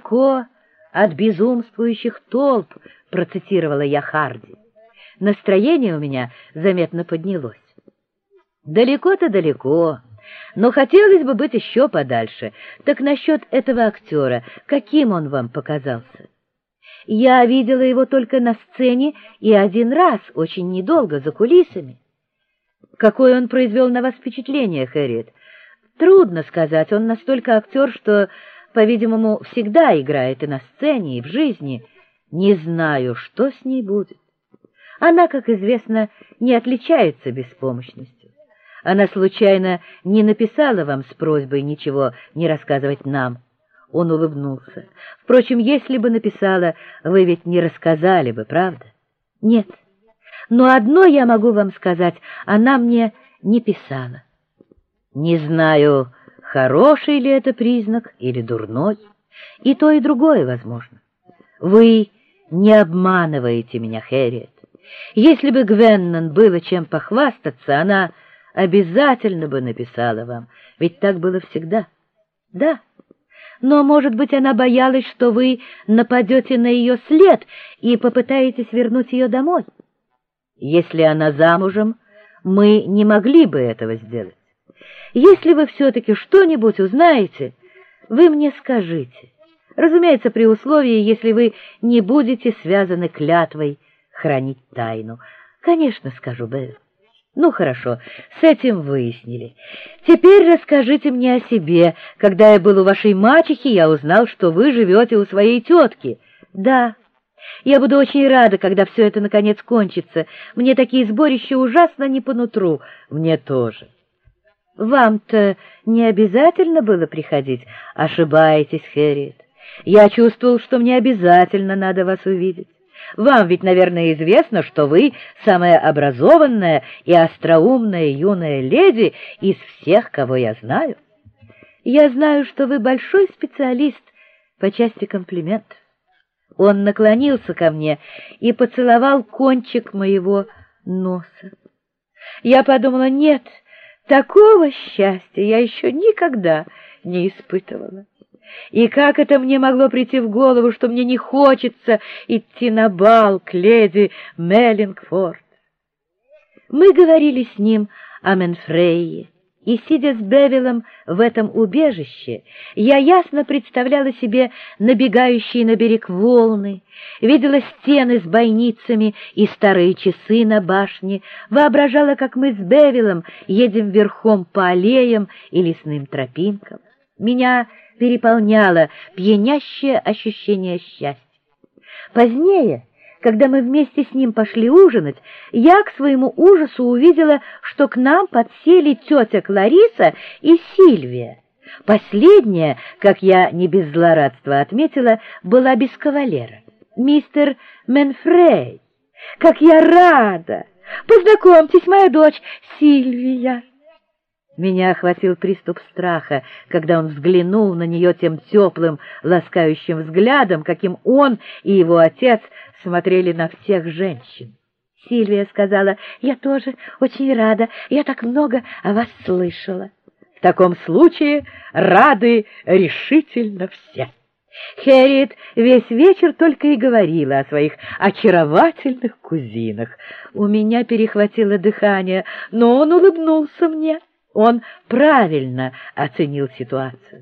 далеко от безумствующих толп», — процитировала я Харди. Настроение у меня заметно поднялось. «Далеко-то далеко, но хотелось бы быть еще подальше. Так насчет этого актера, каким он вам показался?» «Я видела его только на сцене и один раз, очень недолго, за кулисами». «Какое он произвел на вас впечатление, Хэрриет?» «Трудно сказать, он настолько актер, что, по-видимому, всегда играет и на сцене, и в жизни. Не знаю, что с ней будет. Она, как известно, не отличается беспомощностью. Она случайно не написала вам с просьбой ничего не рассказывать нам?» Он улыбнулся. «Впрочем, если бы написала, вы ведь не рассказали бы, правда?» «Нет. Но одно я могу вам сказать, она мне не писала». «Не знаю, хороший ли это признак или дурной. И то, и другое возможно. Вы не обманываете меня, Хэрриет. Если бы Гвеннон было чем похвастаться, она обязательно бы написала вам, ведь так было всегда. Да, но, может быть, она боялась, что вы нападете на ее след и попытаетесь вернуть ее домой. Если она замужем, мы не могли бы этого сделать. Если вы все-таки что-нибудь узнаете, вы мне скажите. Разумеется, при условии, если вы не будете связаны клятвой хранить тайну. Конечно, скажу, Бэйл. Ну, хорошо, с этим выяснили. Теперь расскажите мне о себе. Когда я был у вашей мачехи, я узнал, что вы живете у своей тетки. Да, я буду очень рада, когда все это наконец кончится. Мне такие сборища ужасно не по нутру. Мне тоже. Вам-то не обязательно было приходить? Ошибаетесь, Хэрриет. Я чувствовал, что мне обязательно надо вас увидеть. Вам ведь, наверное, известно, что вы самая образованная и остроумная юная леди из всех, кого я знаю. Я знаю, что вы большой специалист по части комплиментов. Он наклонился ко мне и поцеловал кончик моего носа. Я подумала, нет, такого счастья я еще никогда не испытывала. И как это мне могло прийти в голову, что мне не хочется идти на бал к леди Меллингфорд? Мы говорили с ним о Менфрее, и, сидя с Бевилом в этом убежище, я ясно представляла себе набегающие на берег волны, видела стены с бойницами и старые часы на башне, воображала, как мы с Бевилом едем верхом по аллеям и лесным тропинкам. Меня переполняло пьянящее ощущение счастья. Позднее, когда мы вместе с ним пошли ужинать, я к своему ужасу увидела, что к нам подсели тетя Клариса и Сильвия. Последняя, как я не без злорадства отметила, была без кавалера. «Мистер Менфрей, как я рада! Познакомьтесь, моя дочь Сильвия!» Меня охватил приступ страха, когда он взглянул на нее тем теплым, ласкающим взглядом, каким он и его отец смотрели на всех женщин. Сильвия сказала: «Я тоже очень рада, я так много о вас слышала». «В таком случае рады решительно все». Хэрриет весь вечер только и говорила о своих очаровательных кузинах. У меня перехватило дыхание, но он улыбнулся мне. Он правильно оценил ситуацию.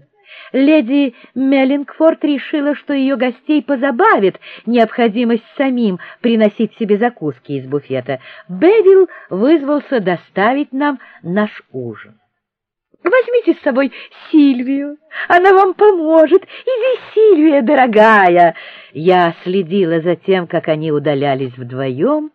Леди Меллингфорд решила, что ее гостей позабавит необходимость самим приносить себе закуски из буфета. Бевил вызвался доставить нам наш ужин. «Возьмите с собой Сильвию, она вам поможет. Иди, Сильвия, дорогая!» Я следила за тем, как они удалялись вдвоем,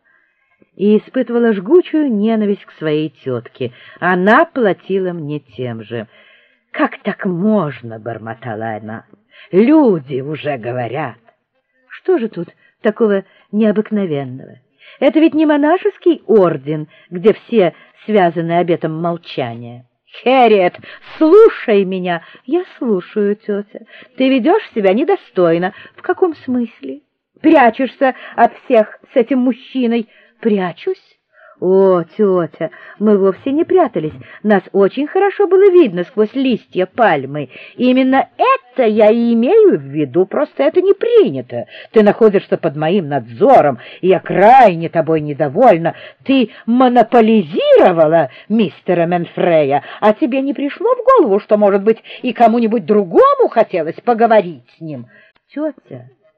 и испытывала жгучую ненависть к своей тетке. Она платила мне тем же. «Как так можно?» — бормотала она. «Люди уже говорят». Что же тут такого необыкновенного? Это ведь не монашеский орден, где все связаны обетом молчания. «Хэрриет, слушай меня!» «Я слушаю, тетя. Ты ведешь себя недостойно». «В каком смысле?» «Прячешься от всех с этим мужчиной». «Прячусь? О, тетя, мы вовсе не прятались. Нас очень хорошо было видно сквозь листья пальмы. Именно это я и имею в виду, просто это не принято. Ты находишься под моим надзором, и я крайне тобой недовольна. Ты монополизировала мистера Менфрея, а тебе не пришло в голову, что, может быть, и кому-нибудь другому хотелось поговорить с ним? Тетя...